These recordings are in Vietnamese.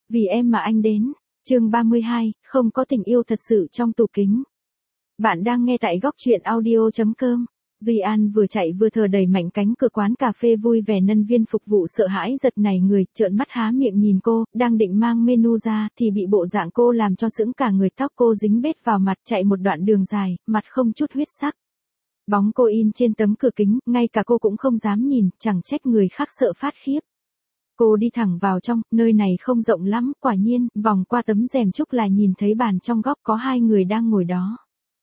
Vì em mà anh đến. Chương 32, không có tình yêu thật sự trong tủ kính. Bạn đang nghe tại góc truyện audio.com. Duy An vừa chạy vừa thở đẩy mạnh cánh cửa quán cà phê vui vẻ, nhân viên phục vụ sợ hãi giật nảy người, trợn mắt há miệng nhìn cô, đang định mang menu ra thì bị bộ dạng cô làm cho sững cả người, tóc cô dính bết vào mặt, chạy một đoạn đường dài, mặt không chút huyết sắc. Bóng cô in trên tấm cửa kính, ngay cả cô cũng không dám nhìn, chẳng trách người khác sợ phát khiếp. Cô đi thẳng vào trong, nơi này không rộng lắm, quả nhiên, vòng qua tấm rèm trúc là nhìn thấy bàn trong góc có hai người đang ngồi đó.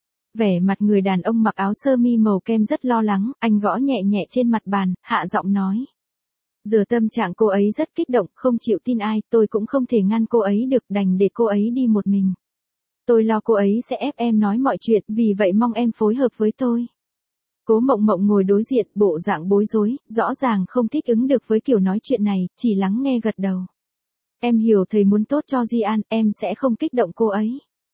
Vẻ mặt người đàn ông mặc áo sơ mi màu kem rất lo lắng, anh gõ nhẹ nhẹ trên mặt bàn, hạ giọng nói. Giờ tâm trạng cô ấy rất kích động, không chịu tin ai, tôi cũng không thể ngăn cô ấy được, đành để cô ấy đi một mình. Tôi lo cô ấy sẽ ép em nói mọi chuyện, vì vậy mong em phối hợp với tôi. Cố Mộng Mộng ngồi đối diện, bộ dạng bối rối, rõ ràng không thích ứng được với kiểu nói chuyện này, chỉ lắng nghe gật đầu. Em hiểu thầy muốn tốt cho Di An, em sẽ không kích động cô ấy.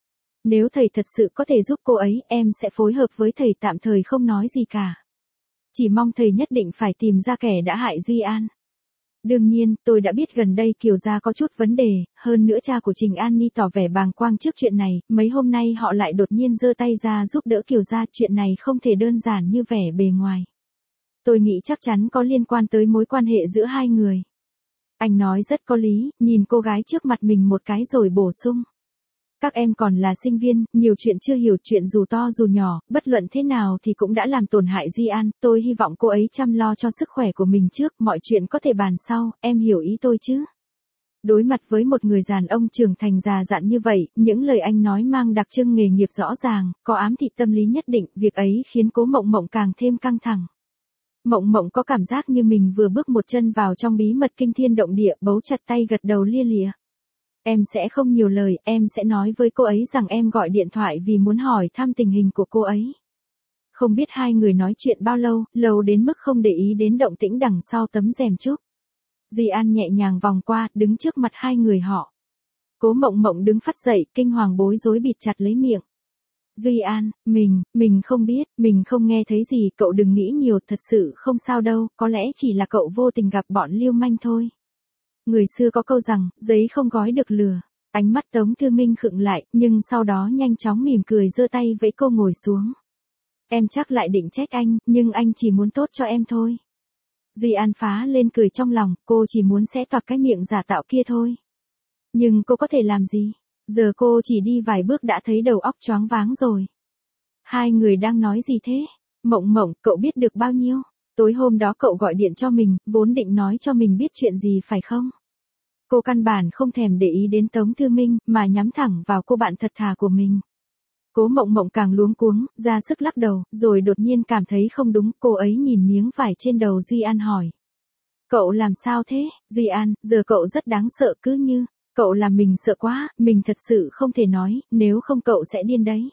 Nếu thầy thật sự có thể giúp cô ấy, em sẽ phối hợp với thầy, tạm thời không nói gì cả. Chỉ mong thầy nhất định phải tìm ra kẻ đã hại Duy An. Đương nhiên, tôi đã biết gần đây Kiều gia có chút vấn đề, hơn nữa cha của Trình An Ni tỏ vẻ bàng quang trước chuyện này, mấy hôm nay họ lại đột nhiên giơ tay ra giúp đỡ Kiều gia, chuyện này không thể đơn giản như vẻ bề ngoài. Tôi nghĩ chắc chắn có liên quan tới mối quan hệ giữa hai người. Anh nói rất có lý, nhìn cô gái trước mặt mình một cái rồi bổ sung. Các em còn là sinh viên, nhiều chuyện chưa hiểu, chuyện dù to dù nhỏ, bất luận thế nào thì cũng đã làm tổn hại Duy An, tôi hy vọng cô ấy chăm lo cho sức khỏe của mình trước, mọi chuyện có thể bàn sau, em hiểu ý tôi chứ? Đối mặt với một người đàn ông trưởng thành già dặn như vậy, những lời anh nói mang đặc trưng nghề nghiệp rõ ràng, có ám thị tâm lý nhất định, việc ấy khiến Cố Mộng Mộng càng thêm căng thẳng. Mộng Mộng có cảm giác như mình vừa bước một chân vào trong bí mật kinh thiên động địa, bấu chặt tay gật đầu lia lịa. Em sẽ không nhiều lời, em sẽ nói với cô ấy rằng em gọi điện thoại vì muốn hỏi thăm tình hình của cô ấy. Không biết hai người nói chuyện bao lâu, lâu đến mức không để ý đến động tĩnh đằng sau tấm rèm trúc. Duy An nhẹ nhàng vòng qua, đứng trước mặt hai người họ. Cố Mộng Mộng đứng phắt dậy, kinh hoàng bối rối bịt chặt lấy miệng. Duy An, mình không biết, mình không nghe thấy gì, cậu đừng nghĩ nhiều, thật sự không sao đâu, có lẽ chỉ là cậu vô tình gặp bọn lưu manh thôi. Người xưa có câu rằng, giấy không gói được lửa. Ánh mắt Tống Thư Minh khựng lại, nhưng sau đó nhanh chóng mỉm cười giơ tay vẫy cô ngồi xuống. Em chắc lại định trách anh, nhưng anh chỉ muốn tốt cho em thôi. Duy An phá lên cười trong lòng, cô chỉ muốn xé toạc cái miệng giả tạo kia thôi. Nhưng cô có thể làm gì? Giờ cô chỉ đi vài bước đã thấy đầu óc choáng váng rồi. Hai người đang nói gì thế? Mộng Mộng, cậu biết được bao nhiêu? Tối hôm đó cậu gọi điện cho mình, vốn định nói cho mình biết chuyện gì phải không? Cô căn bản không thèm để ý đến Tống Thư Minh, mà nhắm thẳng vào cô bạn thật thà của mình. Cố Mộng Mộng càng luống cuống, ra sức lắc đầu, rồi đột nhiên cảm thấy không đúng, cô ấy nhìn miếng vải trên đầu Duy An hỏi. Cậu làm sao thế, Duy An, giờ cậu rất đáng sợ, cứ như, cậu làm mình sợ quá, mình thật sự không thể nói, nếu không cậu sẽ điên đấy.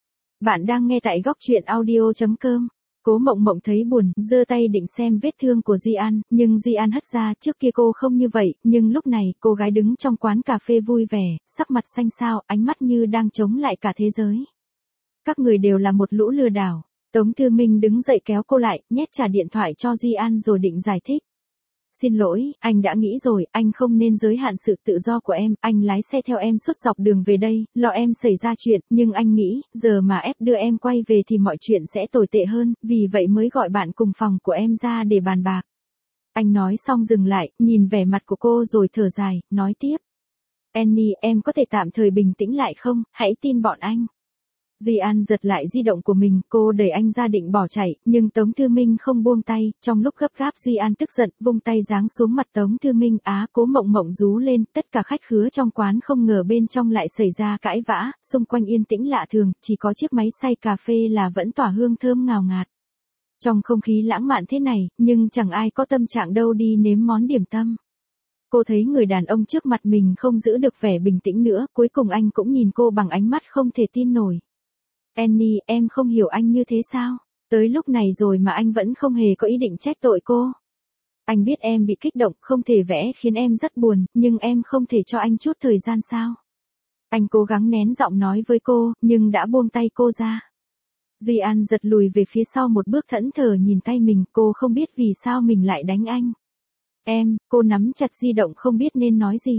Bạn đang nghe tại góc truyện audio.com. Cố Mộng Mộng thấy buồn, giơ tay định xem vết thương của Duy An, nhưng Duy An hất ra, trước kia cô không như vậy, nhưng lúc này, cô gái đứng trong quán cà phê vui vẻ, sắc mặt xanh xao, ánh mắt như đang chống lại cả thế giới. Các người đều là một lũ lừa đảo. Tống Thư Minh đứng dậy kéo cô lại, nhét trả điện thoại cho Duy An rồi định giải thích. Xin lỗi, anh đã nghĩ rồi, anh không nên giới hạn sự tự do của em, anh lái xe theo em suốt dọc đường về đây, lo em xảy ra chuyện, nhưng anh nghĩ, giờ mà ép đưa em quay về thì mọi chuyện sẽ tồi tệ hơn, vì vậy mới gọi bạn cùng phòng của em ra để bàn bạc. Anh nói xong dừng lại, nhìn vẻ mặt của cô rồi thở dài, nói tiếp. Annie, em có thể tạm thời bình tĩnh lại không, hãy tin bọn anh. Duy An giật lại di động của mình, cô đẩy anh ra định bỏ chạy, nhưng Tống Thư Minh không buông tay, trong lúc gấp gáp Duy An tức giận, vung tay giáng xuống mặt Tống Thư Minh, Cố Mộng Mộng rú lên, tất cả khách khứa trong quán không ngờ bên trong lại xảy ra cãi vã, xung quanh yên tĩnh lạ thường, chỉ có chiếc máy xay cà phê là vẫn tỏa hương thơm ngào ngạt. Trong không khí lãng mạn thế này, nhưng chẳng ai có tâm trạng đâu đi nếm món điểm tâm. Cô thấy người đàn ông trước mặt mình không giữ được vẻ bình tĩnh nữa, cuối cùng anh cũng nhìn cô bằng ánh mắt không thể tin nổi. Annie, em không hiểu anh như thế sao? Tới lúc này rồi mà anh vẫn không hề có ý định trách tội cô. Anh biết em bị kích động, không thể vẽ khiến em rất buồn, nhưng em không thể cho anh chút thời gian sao? Anh cố gắng nén giọng nói với cô, nhưng đã buông tay cô ra. Duy An giật lùi về phía sau một bước thẫn thờ nhìn tay mình, cô không biết vì sao mình lại đánh anh. Cô nắm chặt di động không biết nên nói gì.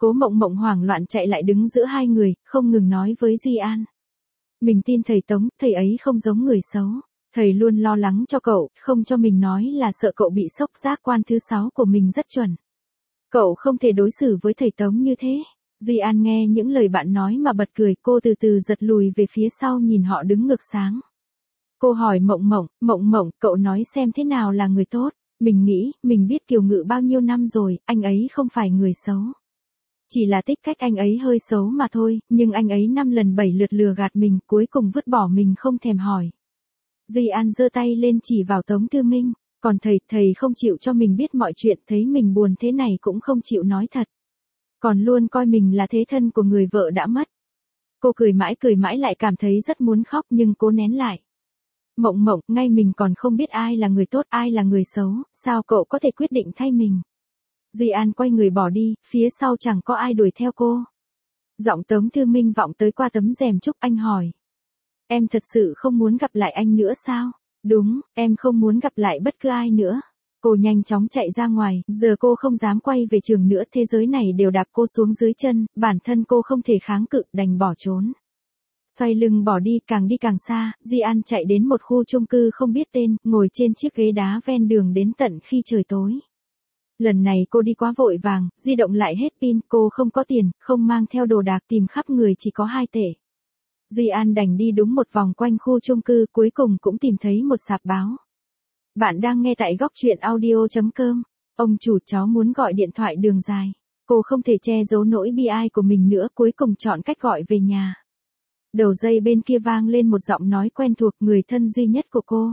Cố Mộng Mộng hoảng loạn chạy lại đứng giữa hai người, không ngừng nói với Duy An. Mình tin thầy Tống, thầy ấy không giống người xấu. Thầy luôn lo lắng cho cậu, không cho mình nói là sợ cậu bị sốc giác quan thứ 6 của mình rất chuẩn. Cậu không thể đối xử với thầy Tống như thế. Duy An nghe những lời bạn nói mà bật cười, cô từ từ giật lùi về phía sau nhìn họ đứng ngược sáng. Cô hỏi Mộng Mộng, cậu nói xem thế nào là người tốt. Mình nghĩ, mình biết Kiều Ngự bao nhiêu năm rồi, anh ấy không phải người xấu. Chỉ là tích cách anh ấy hơi xấu mà thôi, nhưng anh ấy 5 lần 7 lượt lừa gạt mình, cuối cùng vứt bỏ mình không thèm hỏi. Duy An giơ tay lên chỉ vào Tống Tư Minh, còn thầy không chịu cho mình biết mọi chuyện, thấy mình buồn thế này cũng không chịu nói thật. Còn luôn coi mình là thế thân của người vợ đã mất. Cô cười mãi lại cảm thấy rất muốn khóc nhưng cố nén lại. Mộng Mộng, ngay mình còn không biết ai là người tốt, ai là người xấu, sao cậu có thể quyết định thay mình? Duy An quay người bỏ đi, phía sau chẳng có ai đuổi theo cô. Giọng Tống Tư Minh vọng tới qua tấm rèm trúc, anh hỏi. Em thật sự không muốn gặp lại anh nữa sao? Đúng, em không muốn gặp lại bất cứ ai nữa. Cô nhanh chóng chạy ra ngoài, giờ cô không dám quay về trường nữa, thế giới này đều đạp cô xuống dưới chân, bản thân cô không thể kháng cự, đành bỏ trốn. Xoay lưng bỏ đi càng xa, Duy An chạy đến một khu chung cư không biết tên, ngồi trên chiếc ghế đá ven đường đến tận khi trời tối. Lần này cô đi quá vội vàng, di động lại hết pin, cô không có tiền, không mang theo đồ đạc, tìm khắp người chỉ có 2 tệ. Duy An đành đi đúng một vòng quanh khu chung cư, cuối cùng cũng tìm thấy một sạp báo. Bạn đang nghe tại góc truyện audio.com. Ông chủ, cháu muốn gọi điện thoại đường dài. Cô không thể che giấu nỗi bi ai của mình nữa, cuối cùng chọn cách gọi về nhà. Đầu dây bên kia vang lên một giọng nói quen thuộc, người thân duy nhất của cô.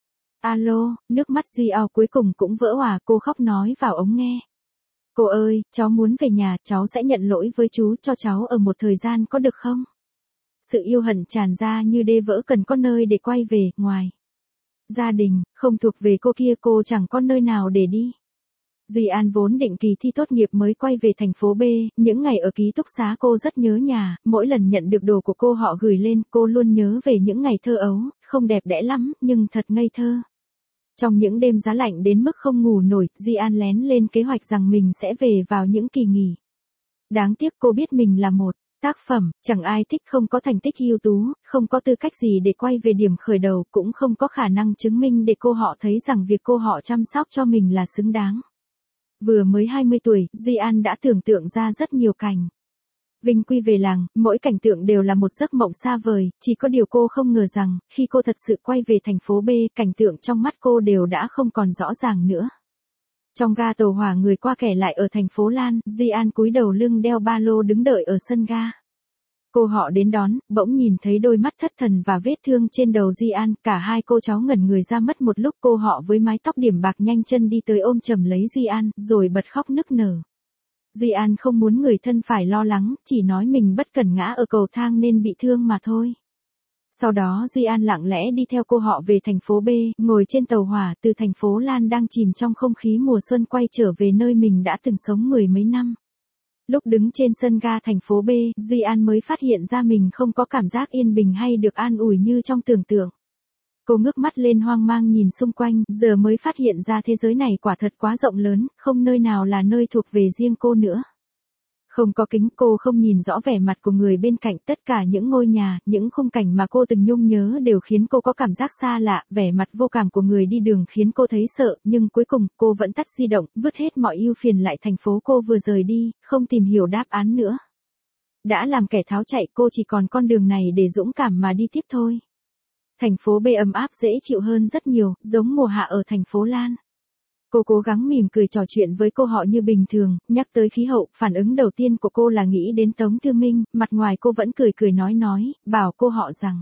Alo, nước mắt Duy Ao cuối cùng cũng vỡ òa, cô khóc nói vào ống nghe. Cô ơi, cháu muốn về nhà, cháu sẽ nhận lỗi với chú, cho cháu ở một thời gian có được không? Sự yêu hận tràn ra như đê vỡ, cần có nơi để quay về, ngoài gia đình, không thuộc về cô kia, cô chẳng có nơi nào để đi. Duy An vốn định kỳ thi tốt nghiệp mới quay về thành phố B, những ngày ở ký túc xá cô rất nhớ nhà, mỗi lần nhận được đồ của cô họ gửi lên, cô luôn nhớ về những ngày thơ ấu, không đẹp đẽ lắm, nhưng thật ngây thơ. Trong những đêm giá lạnh đến mức không ngủ nổi, Duy An lén lên kế hoạch rằng mình sẽ về vào những kỳ nghỉ. Đáng tiếc cô biết mình là một tác phẩm, chẳng ai thích, không có thành tích ưu tú, không có tư cách gì để quay về điểm khởi đầu, cũng không có khả năng chứng minh để cô họ thấy rằng việc cô họ chăm sóc cho mình là xứng đáng. Vừa mới 20 tuổi, Duy An đã tưởng tượng ra rất nhiều cảnh. Vinh quy về làng, mỗi cảnh tượng đều là một giấc mộng xa vời, chỉ có điều cô không ngờ rằng, khi cô thật sự quay về thành phố B, cảnh tượng trong mắt cô đều đã không còn rõ ràng nữa. Trong ga tàu hỏa người qua kẻ lại ở thành phố Lan, Duy An cúi đầu lưng đeo ba lô đứng đợi ở sân ga. Cô họ đến đón, bỗng nhìn thấy đôi mắt thất thần và vết thương trên đầu Duy An, cả hai cô cháu ngẩn người ra mất một lúc, cô họ với mái tóc điểm bạc nhanh chân đi tới ôm chầm lấy Duy An, rồi bật khóc nức nở. Duy An không muốn người thân phải lo lắng, chỉ nói mình bất cẩn ngã ở cầu thang nên bị thương mà thôi. Sau đó Duy An lặng lẽ đi theo cô họ về thành phố B, ngồi trên tàu hỏa từ thành phố Lan đang chìm trong không khí mùa xuân quay trở về nơi mình đã từng sống mười mấy năm. Lúc đứng trên sân ga thành phố B, Duy An mới phát hiện ra mình không có cảm giác yên bình hay được an ủi như trong tưởng tượng. Cô ngước mắt lên hoang mang nhìn xung quanh, giờ mới phát hiện ra thế giới này quả thật quá rộng lớn, không nơi nào là nơi thuộc về riêng cô nữa. Không có kính, cô không nhìn rõ vẻ mặt của người bên cạnh, tất cả những ngôi nhà, những khung cảnh mà cô từng nhung nhớ đều khiến cô có cảm giác xa lạ, vẻ mặt vô cảm của người đi đường khiến cô thấy sợ, nhưng cuối cùng, cô vẫn tắt di động, vứt hết mọi ưu phiền lại thành phố cô vừa rời đi, không tìm hiểu đáp án nữa. Đã làm kẻ tháo chạy, cô chỉ còn con đường này để dũng cảm mà đi tiếp thôi. Thành phố B ấm áp dễ chịu hơn rất nhiều, giống mùa hạ ở thành phố Lan. Cô cố gắng mỉm cười trò chuyện với cô họ như bình thường, nhắc tới khí hậu, phản ứng đầu tiên của cô là nghĩ đến Tống Tư Minh, mặt ngoài cô vẫn cười nói, bảo cô họ rằng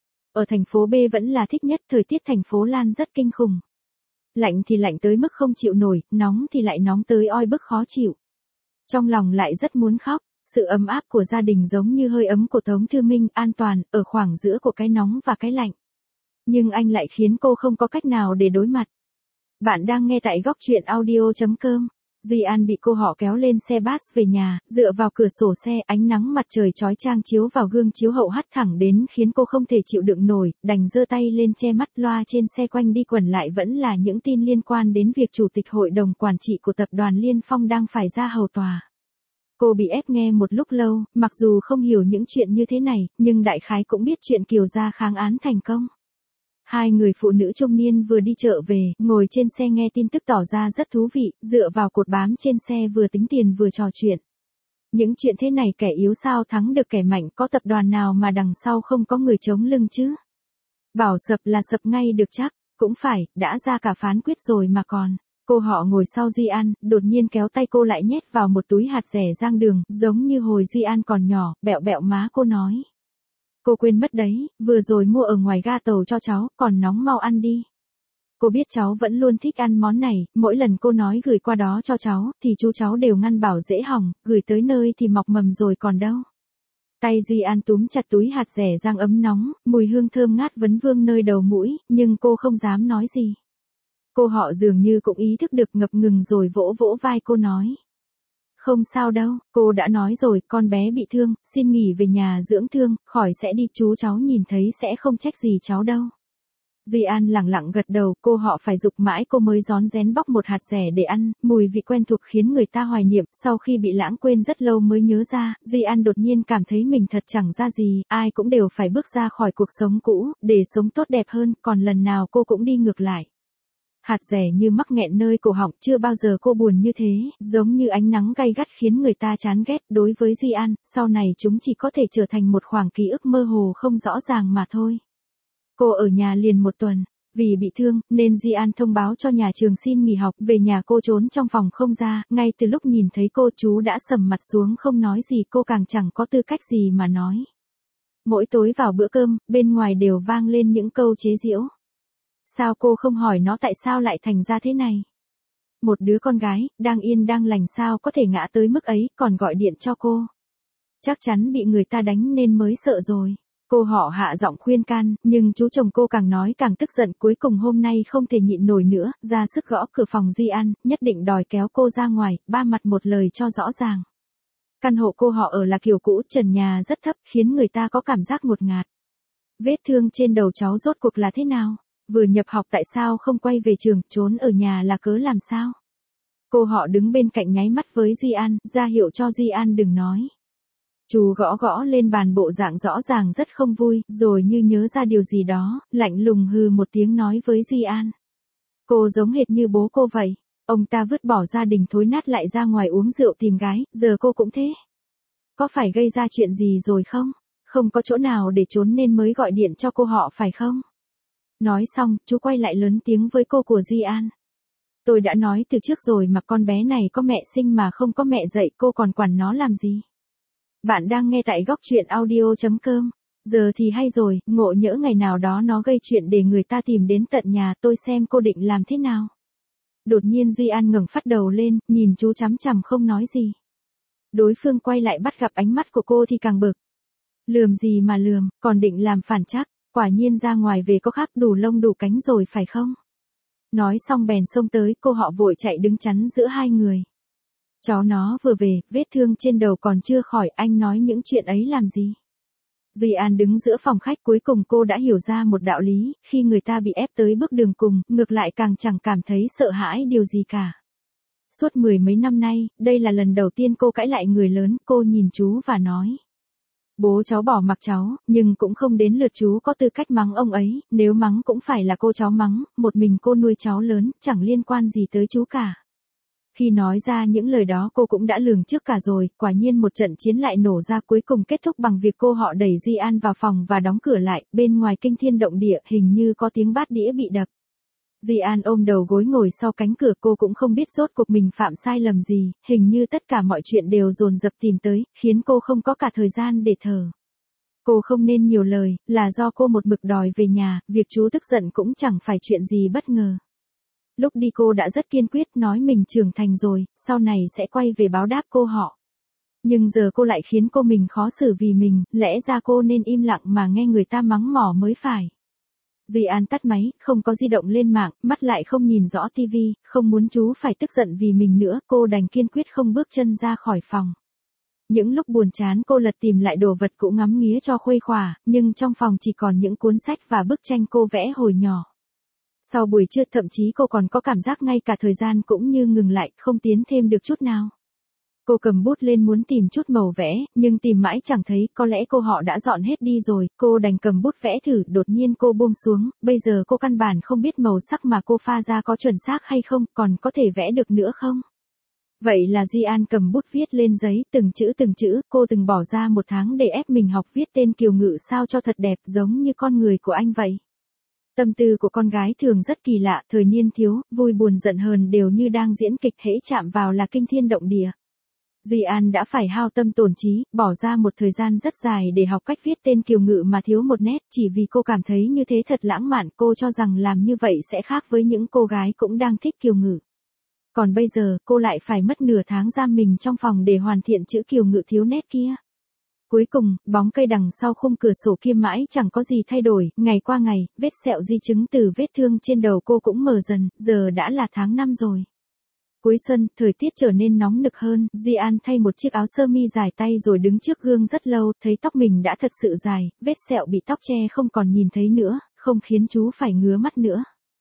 ở thành phố B vẫn là thích nhất, thời tiết thành phố Lan rất kinh khủng. Lạnh thì lạnh tới mức không chịu nổi, nóng thì lại nóng tới oi bức khó chịu. Trong lòng lại rất muốn khóc, sự ấm áp của gia đình giống như hơi ấm của Tống Tư Minh, an toàn, ở khoảng giữa của cái nóng và cái lạnh. Nhưng anh lại khiến cô không có cách nào để đối mặt. Bạn đang nghe tại góc truyện audio.com. Duy An bị cô họ kéo lên xe bus về nhà, dựa vào cửa sổ xe, ánh nắng mặt trời chói chang chiếu vào gương chiếu hậu hắt thẳng đến khiến cô không thể chịu đựng nổi, đành giơ tay lên che mắt. Loa trên xe quanh đi quẩn lại vẫn là những tin liên quan đến việc chủ tịch hội đồng quản trị của tập đoàn Liên Phong đang phải ra hầu tòa. Cô bị ép nghe một lúc lâu, mặc dù không hiểu những chuyện như thế này, nhưng đại khái cũng biết chuyện Kiều gia kháng án thành công. Hai người phụ nữ trung niên vừa đi chợ về, ngồi trên xe nghe tin tức tỏ ra rất thú vị, dựa vào cột bám trên xe vừa tính tiền vừa trò chuyện. Những chuyện thế này kẻ yếu sao thắng được kẻ mạnh, có tập đoàn nào mà đằng sau không có người chống lưng chứ? Bảo sập là sập ngay được chắc, cũng phải, đã ra cả phán quyết rồi mà còn. Cô họ ngồi sau Duy An, đột nhiên kéo tay cô lại nhét vào một túi hạt dẻ rang đường, giống như hồi Duy An còn nhỏ, bẹo bẹo má cô nói. Cô quên mất đấy, vừa rồi mua ở ngoài ga tàu cho cháu, còn nóng mau ăn đi. Cô biết cháu vẫn luôn thích ăn món này, mỗi lần cô nói gửi qua đó cho cháu, thì chú cháu đều ngăn bảo dễ hỏng, gửi tới nơi thì mọc mầm rồi còn đâu. Tay Duy An túm chặt túi hạt dẻ rang ấm nóng, mùi hương thơm ngát vấn vương nơi đầu mũi, nhưng cô không dám nói gì. Cô họ dường như cũng ý thức được, ngập ngừng rồi vỗ vỗ vai cô nói. Không sao đâu, cô đã nói rồi, con bé bị thương, xin nghỉ về nhà dưỡng thương, khỏi sẽ đi, chú cháu nhìn thấy sẽ không trách gì cháu đâu. Duy An lẳng lặng gật đầu, cô họ phải giục mãi cô mới rón rén bóc một hạt dẻ để ăn, mùi vị quen thuộc khiến người ta hoài niệm, sau khi bị lãng quên rất lâu mới nhớ ra, Duy An đột nhiên cảm thấy mình thật chẳng ra gì, ai cũng đều phải bước ra khỏi cuộc sống cũ, để sống tốt đẹp hơn, còn lần nào cô cũng đi ngược lại. Hạt dẻ như mắc nghẹn nơi cổ họng, chưa bao giờ cô buồn như thế, giống như ánh nắng gay gắt khiến người ta chán ghét. Đối với Duy An, sau này chúng chỉ có thể trở thành một khoảng ký ức mơ hồ không rõ ràng mà thôi. Cô ở nhà liền một tuần, vì bị thương, nên Duy An thông báo cho nhà trường xin nghỉ học, về nhà cô trốn trong phòng không ra, ngay từ lúc nhìn thấy cô chú đã sầm mặt xuống không nói gì, cô càng chẳng có tư cách gì mà nói. Mỗi tối vào bữa cơm, bên ngoài đều vang lên những câu chế giễu. Sao cô không hỏi nó tại sao lại thành ra thế này? Một đứa con gái, đang yên đang lành sao có thể ngã tới mức ấy, còn gọi điện cho cô. Chắc chắn bị người ta đánh nên mới sợ rồi. Cô họ hạ giọng khuyên can, nhưng chú chồng cô càng nói càng tức giận, cuối cùng hôm nay không thể nhịn nổi nữa, ra sức gõ cửa phòng Duy An, nhất định đòi kéo cô ra ngoài, ba mặt một lời cho rõ ràng. Căn hộ cô họ ở là kiểu cũ, trần nhà rất thấp, khiến người ta có cảm giác ngột ngạt. Vết thương trên đầu cháu rốt cuộc là thế nào? Vừa nhập học tại sao không quay về trường, trốn ở nhà là cớ làm sao? Cô họ đứng bên cạnh nháy mắt với Duy An, ra hiệu cho Duy An đừng nói. Chú gõ gõ lên bàn bộ dạng rõ ràng rất không vui, rồi như nhớ ra điều gì đó, lạnh lùng hừ một tiếng nói với Duy An. Cô giống hệt như bố cô vậy. Ông ta vứt bỏ gia đình thối nát lại ra ngoài uống rượu tìm gái, giờ cô cũng thế. Có phải gây ra chuyện gì rồi không? Không có chỗ nào để trốn nên mới gọi điện cho cô họ phải không? Nói xong, chú quay lại lớn tiếng với cô của Duy An. Tôi đã nói từ trước rồi mà con bé này có mẹ sinh mà không có mẹ dạy, cô còn quản nó làm gì? Bạn đang nghe tại góc truyện audio.com. Giờ thì hay rồi, ngộ nhỡ ngày nào đó nó gây chuyện để người ta tìm đến tận nhà, tôi xem cô định làm thế nào. Đột nhiên Duy An ngẩng phát đầu lên, nhìn chú chằm chằm không nói gì. Đối phương quay lại bắt gặp ánh mắt của cô thì càng bực. Lườm gì mà lườm, còn định làm phản chắc, quả nhiên ra ngoài về có khác đủ lông đủ cánh rồi phải không? Nói xong bèn xông tới, cô họ vội chạy đứng chắn giữa hai người. Cháu nó vừa về, vết thương trên đầu còn chưa khỏi, anh nói những chuyện ấy làm gì? Duy An đứng giữa phòng khách, cuối cùng cô đã hiểu ra một đạo lý, khi người ta bị ép tới bước đường cùng, ngược lại càng chẳng cảm thấy sợ hãi điều gì cả. Suốt mười mấy năm nay, đây là lần đầu tiên cô cãi lại người lớn, cô nhìn chú và nói. Bố cháu bỏ mặc cháu, nhưng cũng không đến lượt chú có tư cách mắng ông ấy, nếu mắng cũng phải là cô cháu mắng, một mình cô nuôi cháu lớn, chẳng liên quan gì tới chú cả. Khi nói ra những lời đó cô cũng đã lường trước cả rồi, quả nhiên một trận chiến lại nổ ra, cuối cùng kết thúc bằng việc cô họ đẩy Duy An vào phòng và đóng cửa lại, bên ngoài kinh thiên động địa, hình như có tiếng bát đĩa bị đập. Duy An ôm đầu gối ngồi sau cánh cửa, cô cũng không biết rốt cuộc mình phạm sai lầm gì, hình như tất cả mọi chuyện đều dồn dập tìm tới, khiến cô không có cả thời gian để thở. Cô không nên nhiều lời, là do cô một mực đòi về nhà, việc chú tức giận cũng chẳng phải chuyện gì bất ngờ. Lúc đi cô đã rất kiên quyết nói mình trưởng thành rồi, sau này sẽ quay về báo đáp cô họ. Nhưng giờ cô lại khiến cô mình khó xử vì mình, lẽ ra cô nên im lặng mà nghe người ta mắng mỏ mới phải. Duy An tắt máy, không có di động lên mạng, mắt lại không nhìn rõ tivi, không muốn chú phải tức giận vì mình nữa, cô đành kiên quyết không bước chân ra khỏi phòng. Những lúc buồn chán cô lật tìm lại đồ vật cũ ngắm nghía cho khuây khỏa, nhưng trong phòng chỉ còn những cuốn sách và bức tranh cô vẽ hồi nhỏ. Sau buổi trưa thậm chí cô còn có cảm giác ngay cả thời gian cũng như ngừng lại, không tiến thêm được chút nào. Cô cầm bút lên muốn tìm chút màu vẽ, nhưng tìm mãi chẳng thấy, có lẽ cô họ đã dọn hết đi rồi, cô đành cầm bút vẽ thử, đột nhiên cô buông xuống, bây giờ cô căn bản không biết màu sắc mà cô pha ra có chuẩn xác hay không, còn có thể vẽ được nữa không? Vậy là Di An cầm bút viết lên giấy, từng chữ, cô từng bỏ ra 1 tháng để ép mình học viết tên Kiều Ngự sao cho thật đẹp giống như con người của anh vậy. Tâm tư của con gái thường rất kỳ lạ, thời niên thiếu, vui buồn giận hờn đều như đang diễn kịch, hễ chạm vào là kinh thiên động địa. Di An đã phải hao tâm tổn trí, bỏ ra một thời gian rất dài để học cách viết tên Kiều Ngự mà thiếu một nét, chỉ vì cô cảm thấy như thế thật lãng mạn, cô cho rằng làm như vậy sẽ khác với những cô gái cũng đang thích Kiều Ngự. Còn bây giờ, cô lại phải mất nửa tháng giam mình trong phòng để hoàn thiện chữ Kiều Ngự thiếu nét kia. Cuối cùng, bóng cây đằng sau khung cửa sổ kia mãi chẳng có gì thay đổi, ngày qua ngày, vết sẹo di chứng từ vết thương trên đầu cô cũng mờ dần, giờ đã là tháng 5 rồi. Cuối xuân, thời tiết trở nên nóng nực hơn, Di An thay một chiếc áo sơ mi dài tay rồi đứng trước gương rất lâu, thấy tóc mình đã thật sự dài, vết sẹo bị tóc che không còn nhìn thấy nữa, không khiến chú phải ngứa mắt nữa.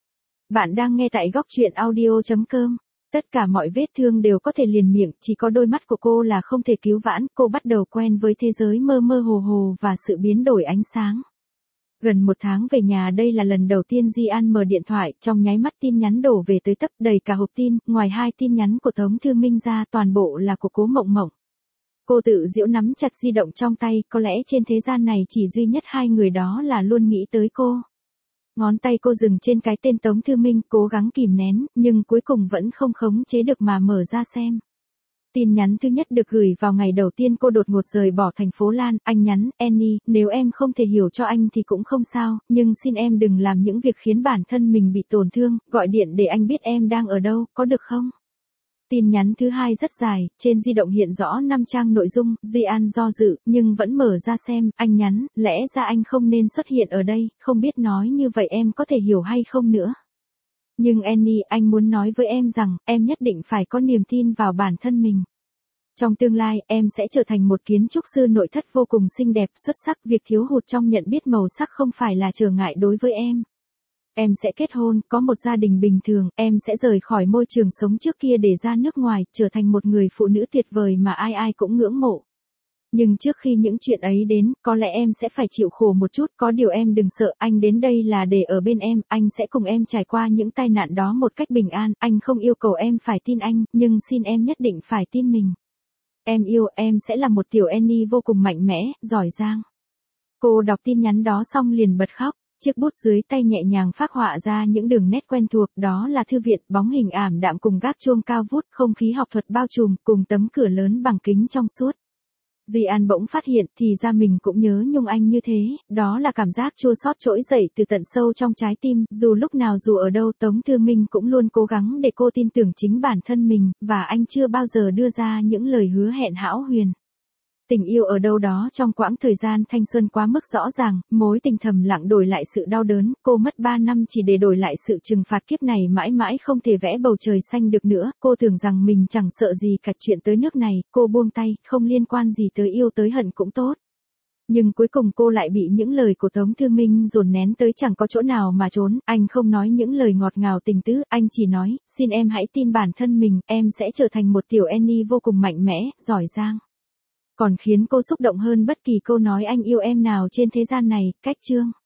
Bạn đang nghe tại góc truyện audio.com. Tất cả mọi vết thương đều có thể liền miệng, chỉ có đôi mắt của cô là không thể cứu vãn, cô bắt đầu quen với thế giới mơ mơ hồ hồ và sự biến đổi ánh sáng. Gần 1 tháng về nhà đây là lần đầu tiên Di An mở điện thoại, trong nháy mắt tin nhắn đổ về tới tấp đầy cả hộp tin, ngoài 2 tin nhắn của Tống Thư Minh ra toàn bộ là của Cố Mộng Mộng. Cô tự giễu nắm chặt di động trong tay, có lẽ trên thế gian này chỉ duy nhất 2 người đó là luôn nghĩ tới cô. Ngón tay cô dừng trên cái tên Tống Thư Minh, cố gắng kìm nén, nhưng cuối cùng vẫn không khống chế được mà mở ra xem. Tin nhắn thứ nhất được gửi vào ngày đầu tiên cô đột ngột rời bỏ thành phố Lan, anh nhắn, Annie, nếu em không thể hiểu cho anh thì cũng không sao, nhưng xin em đừng làm những việc khiến bản thân mình bị tổn thương, gọi điện để anh biết em đang ở đâu, có được không? Tin nhắn thứ hai rất dài, trên di động hiện rõ 5 trang nội dung, Di An do dự, nhưng vẫn mở ra xem, anh nhắn, lẽ ra anh không nên xuất hiện ở đây, không biết nói như vậy em có thể hiểu hay không nữa. Nhưng Annie, anh muốn nói với em rằng, em nhất định phải có niềm tin vào bản thân mình. Trong tương lai, em sẽ trở thành một kiến trúc sư nội thất vô cùng xinh đẹp, xuất sắc, việc thiếu hụt trong nhận biết màu sắc không phải là trở ngại đối với em. Em sẽ kết hôn, có một gia đình bình thường, em sẽ rời khỏi môi trường sống trước kia để ra nước ngoài, trở thành một người phụ nữ tuyệt vời mà ai ai cũng ngưỡng mộ. Nhưng trước khi những chuyện ấy đến, có lẽ em sẽ phải chịu khổ một chút, có điều em đừng sợ, anh đến đây là để ở bên em, anh sẽ cùng em trải qua những tai nạn đó một cách bình an, anh không yêu cầu em phải tin anh, nhưng xin em nhất định phải tin mình. Em yêu, em sẽ là một tiểu Annie vô cùng mạnh mẽ, giỏi giang. Cô đọc tin nhắn đó xong liền bật khóc. Chiếc bút dưới tay nhẹ nhàng phác họa ra những đường nét quen thuộc, đó là thư viện, bóng hình ảm đạm cùng gác chuông cao vút, không khí học thuật bao trùm, cùng tấm cửa lớn bằng kính trong suốt. Di An bỗng phát hiện, thì ra mình cũng nhớ Nhung Anh như thế, đó là cảm giác chua xót trỗi dậy từ tận sâu trong trái tim, dù lúc nào dù ở đâu Tống Thư Minh cũng luôn cố gắng để cô tin tưởng chính bản thân mình, và anh chưa bao giờ đưa ra những lời hứa hẹn hão huyền. Tình yêu ở đâu đó trong quãng thời gian thanh xuân quá mức rõ ràng, mối tình thầm lặng đổi lại sự đau đớn, cô mất 3 năm chỉ để đổi lại sự trừng phạt kiếp này mãi mãi không thể vẽ bầu trời xanh được nữa, cô tưởng rằng mình chẳng sợ gì cả chuyện tới nước này, cô buông tay, không liên quan gì tới yêu tới hận cũng tốt. Nhưng cuối cùng cô lại bị những lời của Tống Thư Minh dồn nén tới chẳng có chỗ nào mà trốn, anh không nói những lời ngọt ngào tình tứ, anh chỉ nói, xin em hãy tin bản thân mình, em sẽ trở thành một tiểu Annie vô cùng mạnh mẽ, giỏi giang. Còn khiến cô xúc động hơn bất kỳ câu nói anh yêu em nào trên thế gian này, cách chương.